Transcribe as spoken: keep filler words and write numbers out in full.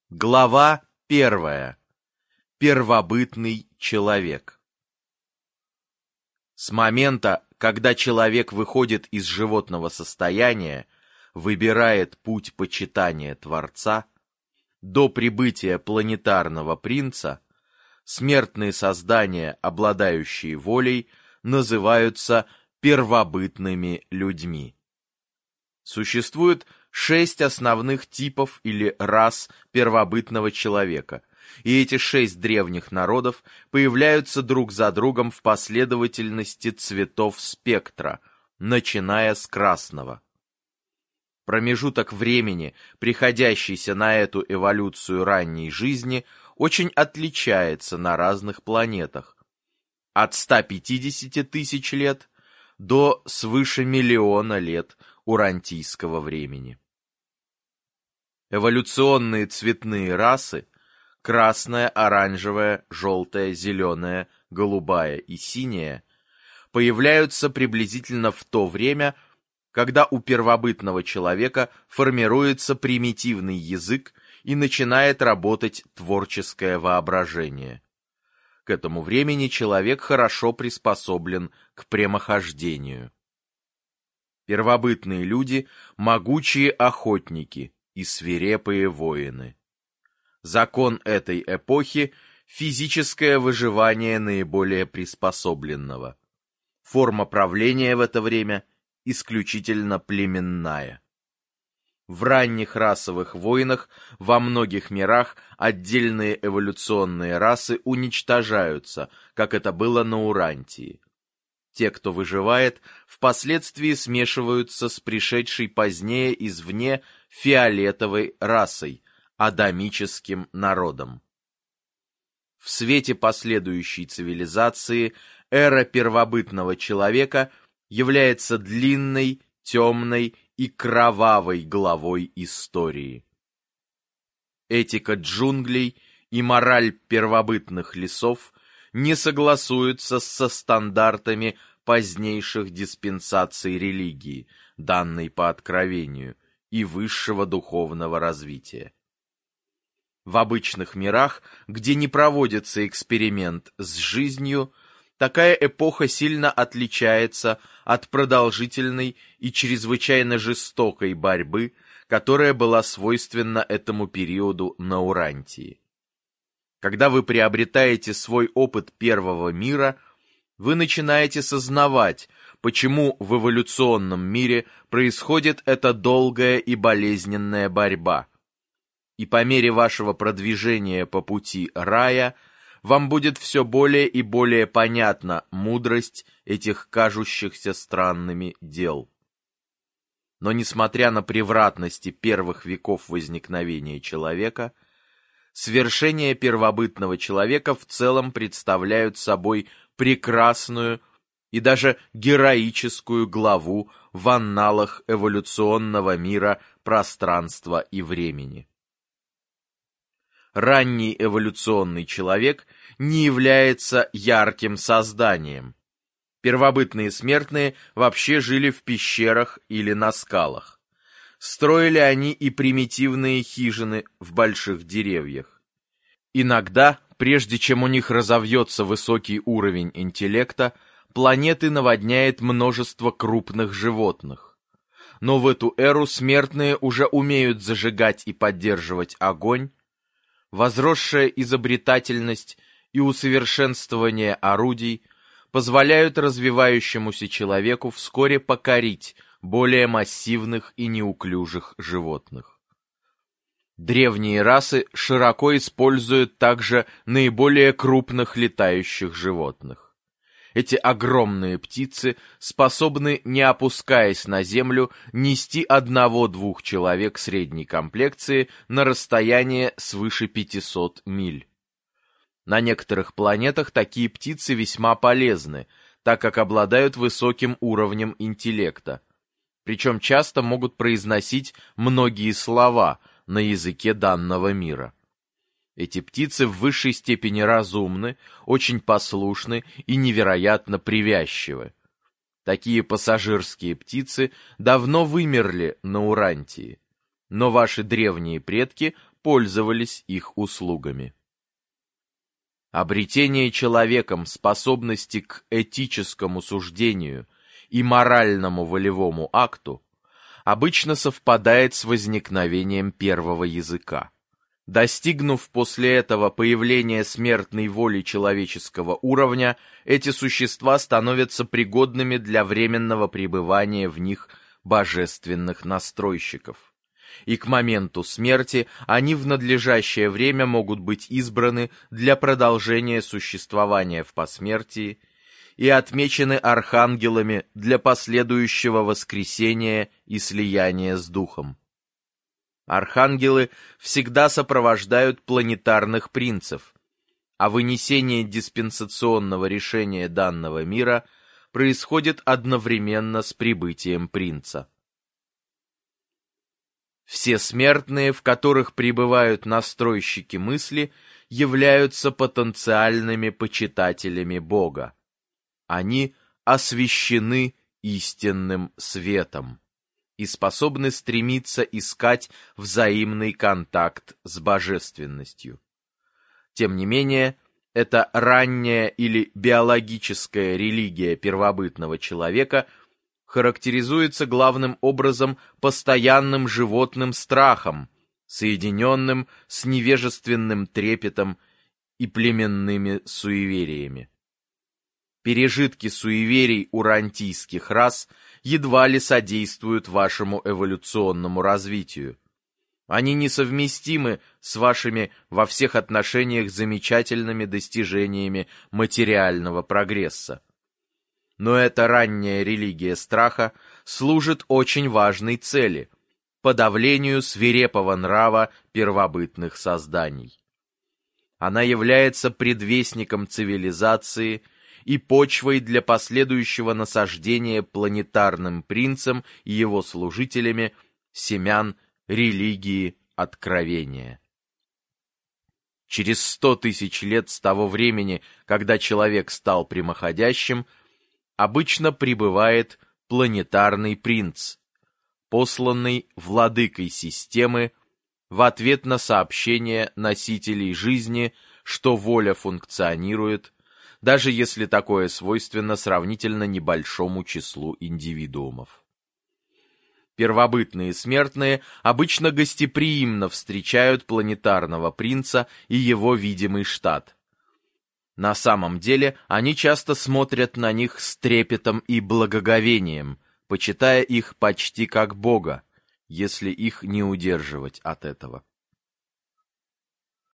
Глава первая. Первобытный человек. С момента, когда человек выходит из животного состояния, выбирает путь почитания Творца, до прибытия планетарного принца, смертные создания, обладающие волей, называются первобытными людьми. Существует шесть основных типов или рас первобытного человека, и эти шесть древних народов появляются друг за другом в последовательности цветов спектра, начиная с красного. Промежуток времени, приходящийся на эту эволюцию ранней жизни, очень отличается на разных планетах. От ста пятидесяти тысяч лет до свыше миллиона лет урантийского времени. Эволюционные цветные расы – красная, оранжевая, желтая, зеленая, голубая и синяя – появляются приблизительно в то время, когда у первобытного человека формируется примитивный язык и начинает работать творческое воображение. К этому времени человек хорошо приспособлен к прямохождению. Первобытные люди – могучие охотники и свирепые воины. Закон этой эпохи – физическое выживание наиболее приспособленного. Форма правления в это время исключительно племенная. В ранних расовых войнах во многих мирах отдельные эволюционные расы уничтожаются, как это было на Урантии. Те, кто выживает, впоследствии смешиваются с пришедшей позднее извне фиолетовой расой, адамическим народом. В свете последующей цивилизации эра первобытного человека является длинной, темной и кровавой главой истории. Этика джунглей и мораль первобытных лесов не согласуются со стандартами позднейших диспенсаций религии, данной по откровению, и высшего духовного развития. В обычных мирах, где не проводится эксперимент с жизнью, такая эпоха сильно отличается от продолжительной и чрезвычайно жестокой борьбы, которая была свойственна этому периоду на Урантии. Когда вы приобретаете свой опыт первого мира, вы начинаете сознавать, почему в эволюционном мире происходит эта долгая и болезненная борьба. И по мере вашего продвижения по пути рая, вам будет все более и более понятна мудрость этих кажущихся странными дел. Но несмотря на превратности первых веков возникновения человека, свершения первобытного человека в целом представляют собой прекрасную и даже героическую главу в анналах эволюционного мира пространства и времени. Ранний эволюционный человек не является ярким созданием. Первобытные смертные вообще жили в пещерах или на скалах. Строили они и примитивные хижины в больших деревьях. Иногда, прежде чем у них разовьется высокий уровень интеллекта, планеты наводняет множество крупных животных. Но в эту эру смертные уже умеют зажигать и поддерживать огонь. Возросшая изобретательность и усовершенствование орудий позволяют развивающемуся человеку вскоре покорить более массивных и неуклюжих животных. Древние расы широко используют также наиболее крупных летающих животных. Эти огромные птицы способны, не опускаясь на землю, нести одного-двух человек средней комплекции на расстояние свыше пятисот миль. На некоторых планетах такие птицы весьма полезны, так как обладают высоким уровнем интеллекта, причем часто могут произносить многие слова на языке данного мира. Эти птицы в высшей степени разумны, очень послушны и невероятно привязчивы. Такие пассажирские птицы давно вымерли на Урантии, но ваши древние предки пользовались их услугами. Обретение человеком способности к этическому суждению и моральному волевому акту обычно совпадает с возникновением первого языка. Достигнув после этого появления смертной воли человеческого уровня, эти существа становятся пригодными для временного пребывания в них божественных настройщиков. И к моменту смерти они в надлежащее время могут быть избраны для продолжения существования в посмертии и отмечены архангелами для последующего воскресения и слияния с Духом. Архангелы всегда сопровождают планетарных принцев, а вынесение диспенсационного решения данного мира происходит одновременно с прибытием принца. Все смертные, в которых пребывают настройщики мысли, являются потенциальными почитателями Бога. Они освящены истинным светом и способны стремиться искать взаимный контакт с божественностью. Тем не менее, эта ранняя или биологическая религия первобытного человека характеризуется главным образом постоянным животным страхом, соединенным с невежественным трепетом и племенными суевериями. Пережитки суеверий урантийских рас едва ли содействуют вашему эволюционному развитию. Они несовместимы с вашими во всех отношениях замечательными достижениями материального прогресса. Но эта ранняя религия страха служит очень важной цели – подавлению свирепого нрава первобытных созданий. Она является предвестником цивилизации и почвой для последующего насаждения планетарным принцем и его служителями семян религии откровения. Через сто тысяч лет с того времени, когда человек стал прямоходящим, обычно прибывает планетарный принц, посланный владыкой системы в ответ на сообщение носителей жизни, что воля функционирует, даже если такое свойственно сравнительно небольшому числу индивидуумов. Первобытные смертные обычно гостеприимно встречают планетарного принца и его видимый штат. На самом деле они часто смотрят на них с трепетом и благоговением, почитая их почти как Бога, если их не удерживать от этого.